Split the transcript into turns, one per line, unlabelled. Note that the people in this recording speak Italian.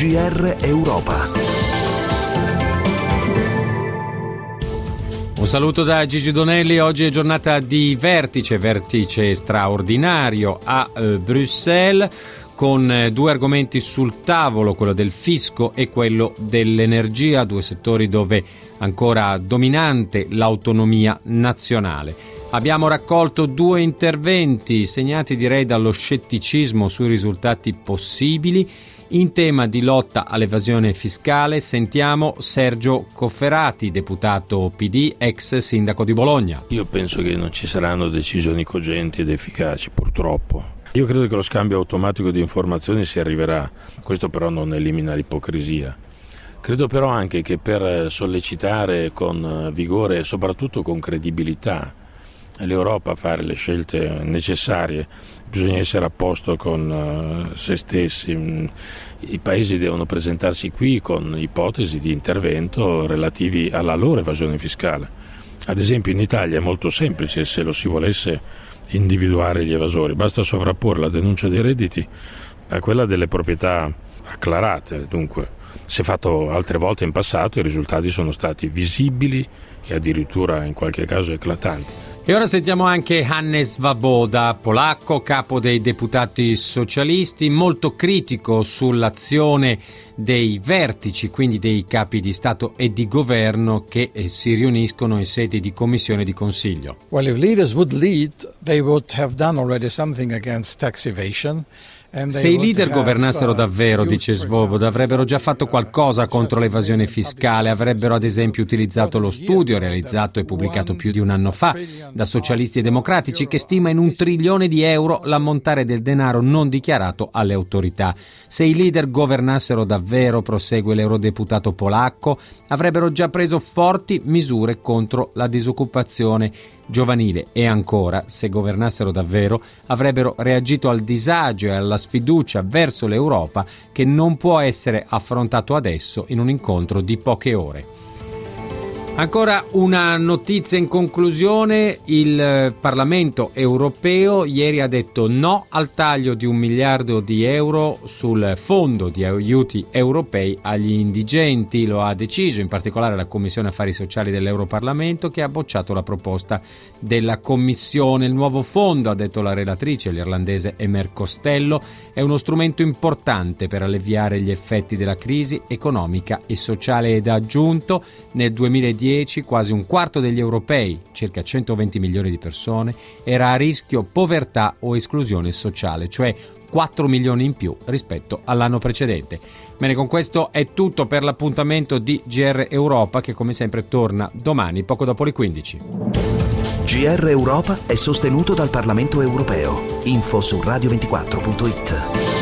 GR Europa.
Un saluto da Gigi Donelli. Oggi è giornata di vertice straordinario a Bruxelles, con due argomenti sul tavolo, quello del fisco e quello dell'energia, due settori dove ancora dominante l'autonomia nazionale. Abbiamo raccolto due interventi segnati, direi, dallo scetticismo sui risultati possibili. In tema di lotta all'evasione fiscale sentiamo Sergio Cofferati, deputato PD, ex sindaco di Bologna.
Io penso che non ci saranno decisioni cogenti ed efficaci, purtroppo. Io credo che lo scambio automatico di informazioni si arriverà, questo però non elimina l'ipocrisia. Credo però anche che per sollecitare con vigore e soprattutto con credibilità l'Europa a fare le scelte necessarie bisogna essere a posto con se stessi. I paesi devono presentarsi qui con ipotesi di intervento relativi alla loro evasione fiscale. Ad esempio in Italia è molto semplice, se lo si volesse, individuare gli evasori, basta sovrapporre la denuncia dei redditi a quella delle proprietà acclarate. Dunque, si è fatto altre volte in passato, i risultati sono stati visibili e addirittura in qualche caso eclatanti.
E ora sentiamo anche Hannes Swoboda, polacco, capo dei deputati socialisti, molto critico sull'azione dei vertici, quindi dei capi di Stato e di governo che si riuniscono in sede di commissione e di consiglio.
Well, if leaders would lead, they would have done already something against tax evasion.
Se i leader governassero davvero, dice Swoboda, avrebbero già fatto qualcosa contro l'evasione fiscale, avrebbero ad esempio utilizzato lo studio realizzato e pubblicato più di un anno fa da socialisti e democratici che stima in €1 trilione l'ammontare del denaro non dichiarato alle autorità. Se i leader governassero davvero, prosegue l'eurodeputato polacco, avrebbero già preso forti misure contro la disoccupazione giovanile e ancora, se governassero davvero, avrebbero reagito al disagio e alla sfiducia verso l'Europa che non può essere affrontato adesso in un incontro di poche ore. Ancora una notizia in conclusione: il Parlamento europeo ieri ha detto no al taglio di €1 miliardo sul fondo di aiuti europei agli indigenti. Lo ha deciso in particolare la Commissione Affari Sociali dell'Europarlamento, che ha bocciato la proposta della Commissione. Il nuovo fondo, ha detto la relatrice, l'irlandese Emer Costello, è uno strumento importante per alleviare gli effetti della crisi economica e sociale ed ha aggiunto: nel 2010 quasi un quarto degli europei, circa 120 milioni di persone, era a rischio povertà o esclusione sociale, cioè 4 milioni in più rispetto all'anno precedente. Bene, con questo è tutto per l'appuntamento di GR Europa, che come sempre torna domani poco dopo le 15.
GR Europa è sostenuto dal Parlamento europeo. Info su radio24.it.